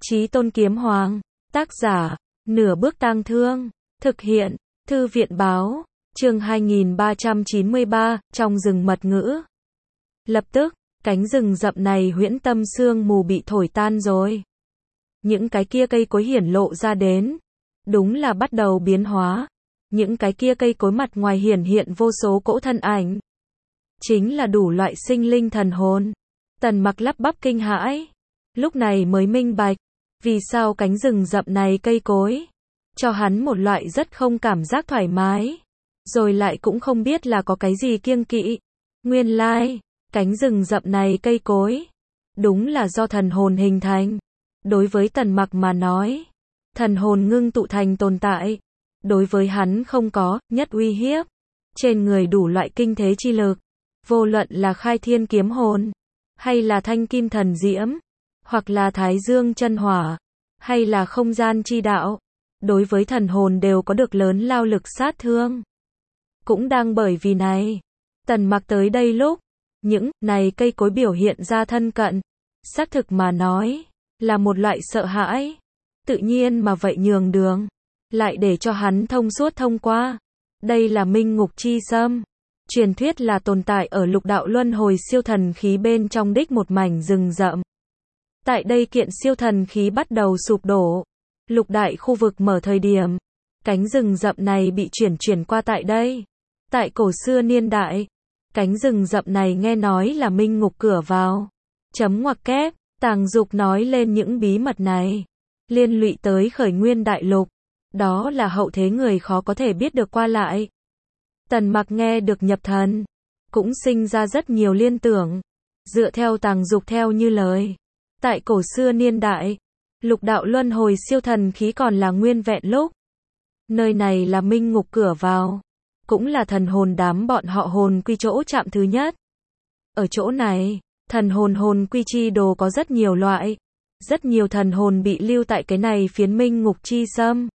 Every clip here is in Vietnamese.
Chí Tôn Kiếm Hoàng, tác giả, Nửa Bước Tang Thương, thực hiện, Thư viện báo, chương 2393, trong rừng mật ngữ. Lập tức, cánh rừng rậm này huyễn tâm sương mù bị thổi tan rồi. Những cái kia cây cối hiển lộ ra đến, đúng là bắt đầu biến hóa. Những cái kia cây cối mặt ngoài hiển hiện vô số cỗ thân ảnh. Chính là đủ loại sinh linh thần hồn. Tần Mặc lắp bắp kinh hãi. Lúc này mới minh bạch, vì sao cánh rừng rậm này cây cối cho hắn một loại rất không cảm giác thoải mái, rồi lại cũng không biết là có cái gì kiêng kỵ. Nguyên lai, cánh rừng rậm này cây cối, đúng là do thần hồn hình thành. Đối với Tần Mặc mà nói, thần hồn ngưng tụ thành tồn tại, đối với hắn không có nhất uy hiếp. Trên người đủ loại kinh thế chi lực, vô luận là khai thiên kiếm hồn, hay là thanh kim thần diễm, hoặc là thái dương chân hỏa, hay là không gian chi đạo, đối với thần hồn đều có được lớn lao lực sát thương. Cũng đang bởi vì này, Tần Mặc tới đây lúc, những này cây cối biểu hiện ra thân cận, xác thực mà nói, là một loại sợ hãi. Tự nhiên mà vậy nhường đường, lại để cho hắn thông suốt thông qua. Đây là Minh Ngục Chi Sâm. Truyền thuyết là tồn tại ở lục đạo luân hồi siêu thần khí bên trong đích một mảnh rừng rậm. Tại đây kiện siêu thần khí bắt đầu sụp đổ. Lục đại khu vực mở thời điểm, cánh rừng rậm này bị chuyển qua tại đây. Tại cổ xưa niên đại, cánh rừng rậm này nghe nói là minh ngục cửa vào. Chấm ngoặc kép, Tàng Dục nói lên những bí mật này, liên lụy tới khởi nguyên đại lục. Đó là hậu thế người khó có thể biết được qua lại. Tần Mặc nghe được nhập thần, cũng sinh ra rất nhiều liên tưởng. Dựa theo Tàng Dục theo như lời, tại cổ xưa niên đại, lục đạo luân hồi siêu thần khí còn là nguyên vẹn lúc. Nơi này là minh ngục cửa vào, cũng là thần hồn đám bọn họ hồn quy chỗ chạm thứ nhất. Ở chỗ này, thần hồn quy chi đồ có rất nhiều loại. Rất nhiều thần hồn bị lưu tại cái này phiến minh ngục chi sâm,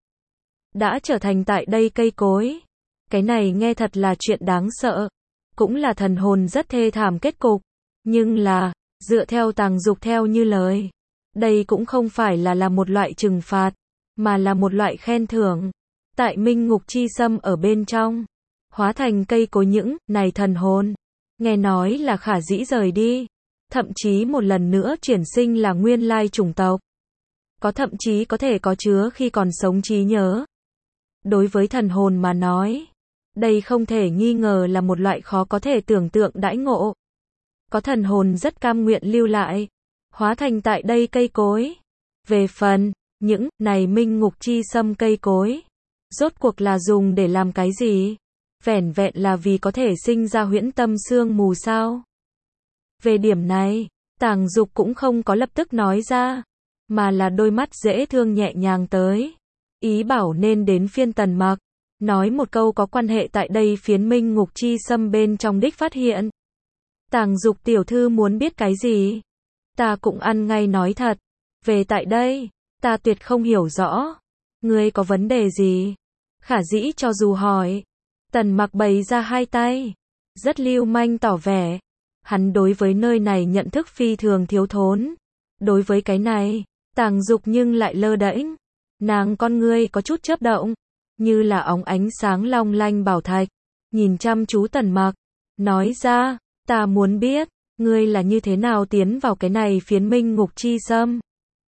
đã trở thành tại đây cây cối. Cái này nghe thật là chuyện đáng sợ, cũng là thần hồn rất thê thảm kết cục. Nhưng là, dựa theo Tàng Dục theo như lời, đây cũng không phải là một loại trừng phạt, mà là một loại khen thưởng. Tại minh ngục chi sâm ở bên trong, hóa thành cây cối những này thần hồn, nghe nói là khả dĩ rời đi, thậm chí một lần nữa chuyển sinh là nguyên lai chủng tộc. Có thậm chí có thể có chứa khi còn sống trí nhớ. Đối với thần hồn mà nói, đây không thể nghi ngờ là một loại khó có thể tưởng tượng đãi ngộ. Có thần hồn rất cam nguyện lưu lại, hóa thành tại đây cây cối. Về phần, những này minh ngục chi sâm cây cối, rốt cuộc là dùng để làm cái gì? Vẻn vẹn là vì có thể sinh ra huyễn tâm sương mù sao? Về điểm này, Tàng Dục cũng không có lập tức nói ra, mà là đôi mắt dễ thương nhẹ nhàng tới. Ý bảo nên đến phiên Tần Mặc, nói một câu có quan hệ tại đây phiến minh ngục chi sâm bên trong đích phát hiện. Tàng Dục tiểu thư muốn biết cái gì? Ta cũng ăn ngay nói thật. Về tại đây, ta tuyệt không hiểu rõ. Ngươi có vấn đề gì? Khả dĩ cho dù hỏi. Tần Mặc bày ra hai tay, rất lưu manh tỏ vẻ. Hắn đối với nơi này nhận thức phi thường thiếu thốn. Đối với cái này, Tàng Dục nhưng lại lơ đễnh. Nàng con ngươi có chút chớp động, như là óng ánh sáng long lanh bảo thạch, nhìn chăm chú Tần Mặc, nói ra, ta muốn biết, ngươi là như thế nào tiến vào cái này phiến minh ngục chi sâm?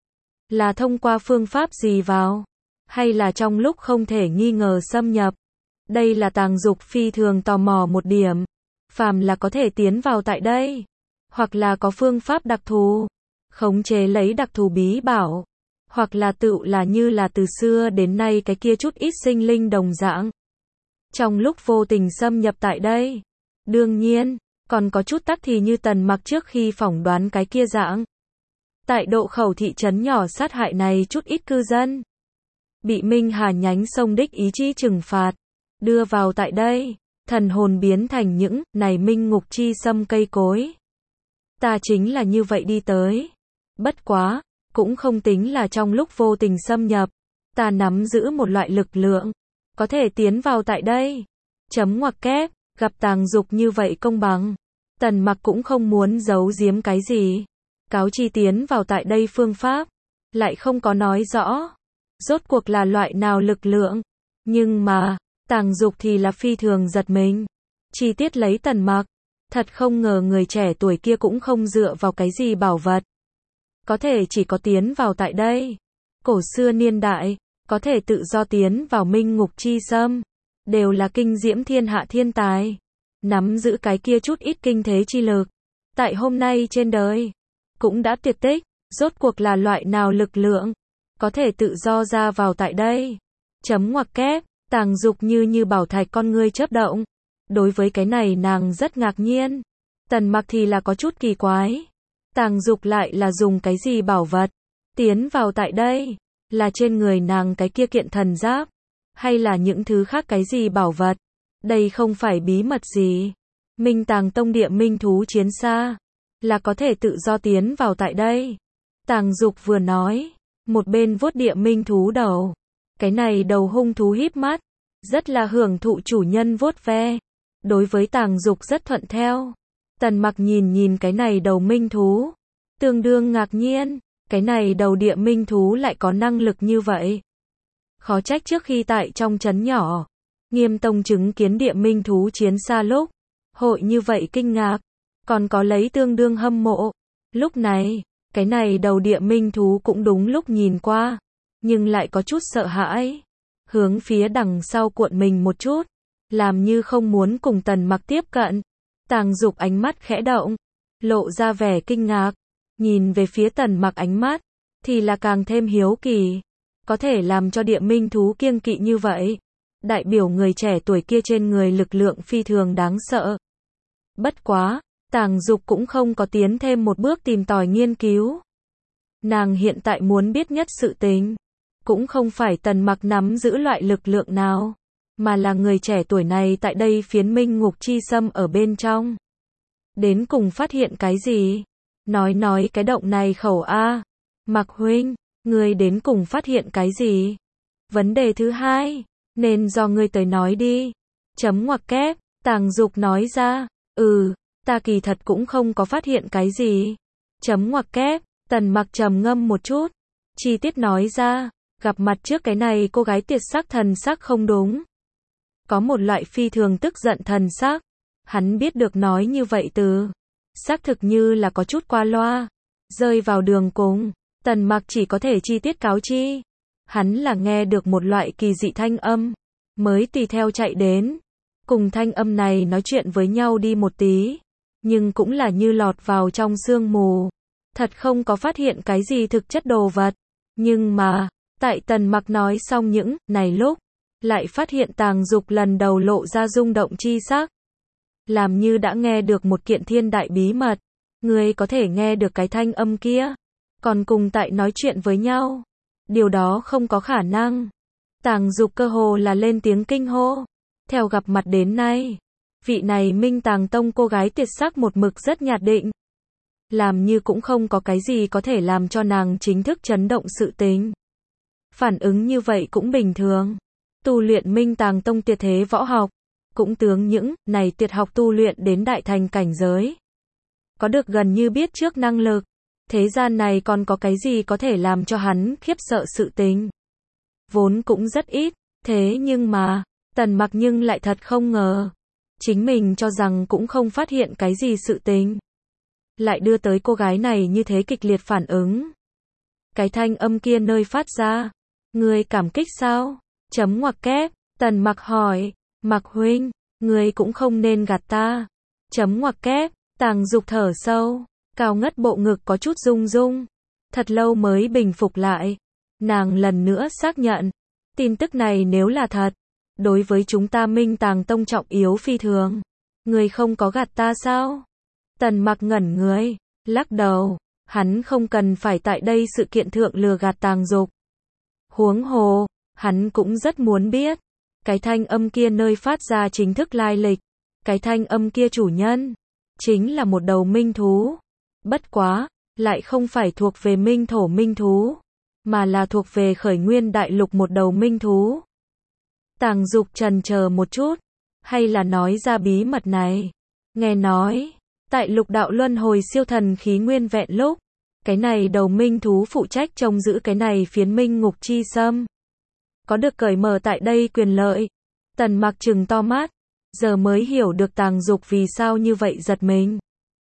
Là thông qua phương pháp gì vào? Hay là trong lúc không thể nghi ngờ xâm nhập? Đây là Tàng Dục phi thường tò mò một điểm. Phàm là có thể tiến vào tại đây, hoặc là có phương pháp đặc thù, khống chế lấy đặc thù bí bảo, hoặc là tự là như là từ xưa đến nay cái kia chút ít sinh linh đồng dạng. Trong lúc vô tình xâm nhập tại đây, đương nhiên, còn có chút tắc thì như Tần Mặc trước khi phỏng đoán cái kia dạng. Tại độ khẩu thị trấn nhỏ sát hại này chút ít cư dân, bị Minh Hà nhánh sông đích ý chí trừng phạt, đưa vào tại đây, thần hồn biến thành những này minh ngục chi sâm cây cối. Ta chính là như vậy đi tới. Bất quá, cũng không tính là trong lúc vô tình xâm nhập. Ta nắm giữ một loại lực lượng, có thể tiến vào tại đây. Chấm ngoặc kép, gặp Tàng Dục như vậy công bằng. Tần Mặc cũng không muốn giấu giếm cái gì. Cáo chi tiến vào tại đây phương pháp. lại không có nói rõ. Rốt cuộc là loại nào lực lượng. Nhưng mà, Tàng Dục thì là phi thường giật mình. Chi tiết lấy Tần Mặc. Thật không ngờ người trẻ tuổi kia cũng không dựa vào cái gì bảo vật. Có thể chỉ có tiến vào tại đây. Cổ xưa niên đại, có thể tự do tiến vào minh ngục chi xâm. Đều là kinh diễm thiên hạ thiên tài. Nắm giữ cái kia chút ít kinh thế chi lực. Tại hôm nay trên đời, cũng đã tuyệt tích. Rốt cuộc là loại nào lực lượng, có thể tự do ra vào tại đây. Chấm ngoặc kép, Tàng Dục như bảo thạch con ngươi chớp động. Đối với cái này nàng rất ngạc nhiên. Tần Mặc thì là có chút kỳ quái. Tàng Dục lại là dùng cái gì bảo vật tiến vào tại đây? Là trên người nàng cái kia kiện thần giáp, hay là những thứ khác cái gì bảo vật? Đây không phải bí mật gì. Minh Tàng Tông địa minh thú chiến xa, là có thể tự do tiến vào tại đây. Tàng Dục vừa nói, một bên vuốt địa minh thú đầu. Cái này đầu hung thú híp mắt, rất là hưởng thụ chủ nhân vuốt ve. Đối với Tàng Dục rất thuận theo. Tần Mặc nhìn cái này đầu minh thú, tương đương ngạc nhiên, cái này đầu địa minh thú lại có năng lực như vậy. Khó trách trước khi tại trong trấn nhỏ, Nghiêm Tông chứng kiến địa minh thú chiến xa lúc, hội như vậy kinh ngạc, còn có lấy tương đương hâm mộ. Lúc này, cái này đầu địa minh thú cũng đúng lúc nhìn qua, nhưng lại có chút sợ hãi, hướng phía đằng sau cuộn mình một chút, làm như không muốn cùng Tần Mặc tiếp cận. Tàng Dục ánh mắt khẽ động, lộ ra vẻ kinh ngạc, nhìn về phía Tần Mặc ánh mắt, thì là càng thêm hiếu kỳ. Có thể làm cho địa minh thú kiêng kỵ như vậy, đại biểu người trẻ tuổi kia trên người lực lượng phi thường đáng sợ. Bất quá, Tàng Dục cũng không có tiến thêm một bước tìm tòi nghiên cứu. Nàng hiện tại muốn biết nhất sự tình, cũng không phải Tần Mặc nắm giữ loại lực lượng nào, mà là người trẻ tuổi này tại đây phiến minh ngục chi xâm ở bên trong. Đến cùng phát hiện cái gì? Nói cái động này khẩu a. Mặc huynh, ngươi đến cùng phát hiện cái gì? Vấn đề thứ hai, nên do ngươi tới nói đi. Chấm ngoặc kép, Tàng Dục nói ra, ta kỳ thật cũng không có phát hiện cái gì. Chấm ngoặc kép, Tần Mặc trầm ngâm một chút, chi tiết nói ra, gặp mặt trước cái này cô gái tiệt sắc thần sắc không đúng. Có một loại phi thường tức giận thần sắc. Hắn biết được nói như vậy từ, xác thực như là có chút qua loa, rơi vào đường cùng. Tần Mặc chỉ có thể chi tiết cáo chi. Hắn là nghe được một loại kỳ dị thanh âm, mới tùy theo chạy đến. Cùng thanh âm này nói chuyện với nhau đi một tí, nhưng cũng là như lọt vào trong sương mù. Thật không có phát hiện cái gì thực chất đồ vật. Nhưng mà, tại Tần Mặc nói xong những này lúc, lại phát hiện Tàng Dục lần đầu lộ ra rung động chi sắc. Làm như đã nghe được một kiện thiên đại bí mật. Ngươi có thể nghe được cái thanh âm kia, còn cùng tại nói chuyện với nhau. Điều đó không có khả năng. Tàng Dục cơ hồ là lên tiếng kinh hô. Theo gặp mặt đến nay, vị này Minh Tàng Tông cô gái tiệt sắc một mực rất nhạt định. Làm như cũng không có cái gì có thể làm cho nàng chính thức chấn động sự tình. Phản ứng như vậy cũng bình thường. Tu luyện Minh Tàng Tông tuyệt thế võ học, cũng tướng những này tuyệt học tu luyện đến đại thành cảnh giới. Có được gần như biết trước năng lực. Thế gian này còn có cái gì có thể làm cho hắn khiếp sợ sự tình. Vốn cũng rất ít, thế nhưng mà, Tần Mặc nhưng lại thật không ngờ. Chính mình cho rằng cũng không phát hiện cái gì sự tình. Lại đưa tới cô gái này như thế kịch liệt phản ứng. Cái thanh âm kia nơi phát ra. Ngươi cảm kích sao? Chấm ngoặc kép, Tần Mặc hỏi. Mặc huynh, ngươi cũng không nên gạt ta. Chấm ngoặc kép, Tàng Dục thở sâu, cao ngất bộ ngực có chút rung rung. Thật lâu mới bình phục lại. Nàng lần nữa xác nhận, tin tức này nếu là thật, đối với chúng ta Minh Tàng Tông trọng yếu phi thường. Ngươi không có gạt ta sao? Tần Mặc ngẩn người, lắc đầu, hắn không cần phải tại đây sự kiện thượng lừa gạt Tàng Dục. Huống hồ, hắn cũng rất muốn biết, cái thanh âm kia nơi phát ra chính thức lai lịch. Cái thanh âm kia chủ nhân, chính là một đầu minh thú. Bất quá, lại không phải thuộc về minh thổ minh thú, mà là thuộc về khởi nguyên đại lục một đầu minh thú. Tàng Dục chần chờ một chút, hay là nói ra bí mật này. Nghe nói, tại lục đạo luân hồi siêu thần khí nguyên vẹn lúc, Cái này đầu minh thú phụ trách trông giữ cái này phiến minh ngục chi xâm. Có được cởi mở tại đây quyền lợi. Tần Mặc trừng to mắt, giờ mới hiểu được Tàng Dục vì sao như vậy giật mình.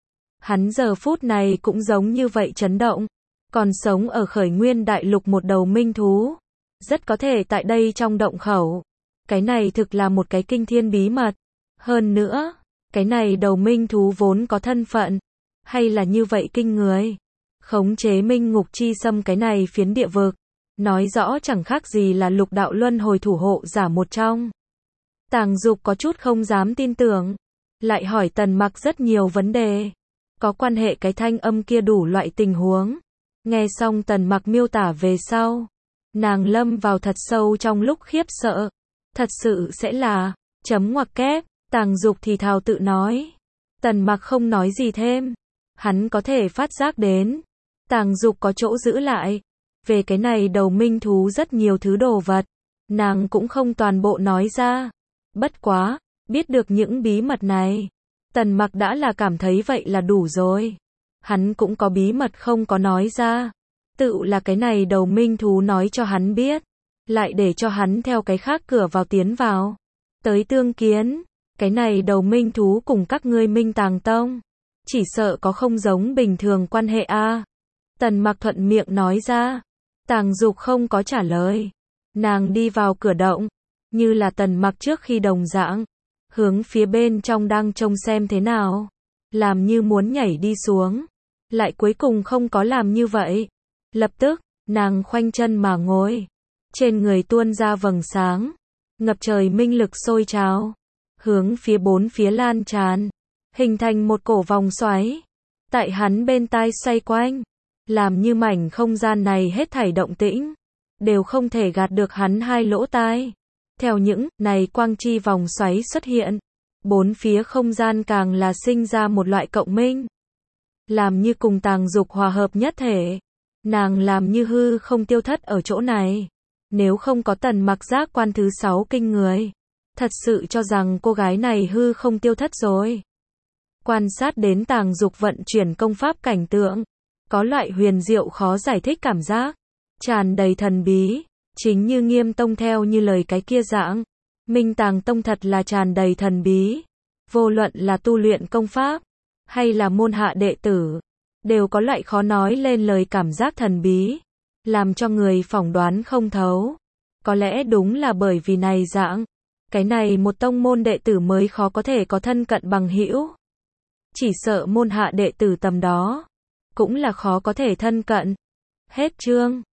Hắn giờ phút này cũng giống như vậy chấn động. Còn sống ở Khởi Nguyên Đại Lục một đầu minh thú, rất có thể tại đây trong động khẩu. Cái này thực là một cái kinh thiên bí mật. Hơn nữa, cái này đầu minh thú vốn có thân phận, hay là như vậy kinh người. Khống chế minh ngục chi xâm cái này phiến địa vực, nói rõ chẳng khác gì là lục đạo luân hồi thủ hộ giả một trong. Tàng Dục có chút không dám tin tưởng, lại hỏi Tần Mặc rất nhiều vấn đề, có quan hệ cái thanh âm kia đủ loại tình huống. Nghe xong Tần Mặc miêu tả về sau, nàng lâm vào thật sâu trong lúc khiếp sợ. Thật sự sẽ là, chấm ngoặc kép, Tàng Dục thì thào tự nói. Tần Mặc không nói gì thêm, hắn có thể phát giác đến, Tàng Dục có chỗ giữ lại. Về cái này đầu minh thú rất nhiều thứ đồ vật, nàng cũng không toàn bộ nói ra. Bất quá, biết được những bí mật này, Tần Mặc đã là cảm thấy vậy là đủ rồi. Hắn cũng có bí mật không có nói ra. Tự là cái này đầu minh thú nói cho hắn biết, lại để cho hắn theo cái khác cửa vào tiến vào. Tới tương kiến, cái này đầu minh thú cùng các ngươi Minh Tàng Tông, chỉ sợ có không giống bình thường quan hệ a. Tần Mặc thuận miệng nói ra. Tàng Dục không có trả lời. Nàng đi vào cửa động, như là Tần Mặc trước khi đồng dạng, hướng phía bên trong đang trông xem thế nào, làm như muốn nhảy đi xuống, lại cuối cùng không có làm như vậy. Lập tức, nàng khoanh chân mà ngồi, trên người tuôn ra vầng sáng, ngập trời minh lực sôi trào, hướng phía bốn phía lan tràn, hình thành một cổ vòng xoáy, tại hắn bên tai xoay quanh, làm như mảnh không gian này hết thảy động tĩnh, đều không thể gạt được hắn hai lỗ tai. Theo những này quang chi vòng xoáy xuất hiện, bốn phía không gian càng là sinh ra một loại cộng minh, làm như cùng Tàng Dục hòa hợp nhất thể. Nàng làm như hư không tiêu thất ở chỗ này. Nếu không có Tần Mặc giác quan thứ 6 kinh người, thật sự cho rằng cô gái này hư không tiêu thất rồi. Quan sát đến Tàng Dục vận chuyển công pháp cảnh tượng, có loại huyền diệu khó giải thích cảm giác, tràn đầy thần bí, chính như Nghiêm Tông theo như lời cái kia dạng. Minh Tàng Tông thật là tràn đầy thần bí, vô luận là tu luyện công pháp, hay là môn hạ đệ tử, đều có loại khó nói lên lời cảm giác thần bí, làm cho người phỏng đoán không thấu. Có lẽ đúng là bởi vì này dạng, cái này một tông môn đệ tử mới khó có thể có thân cận bằng hữu. Chỉ sợ môn hạ đệ tử tầm đó, cũng là khó có thể thân cận. Hết chương.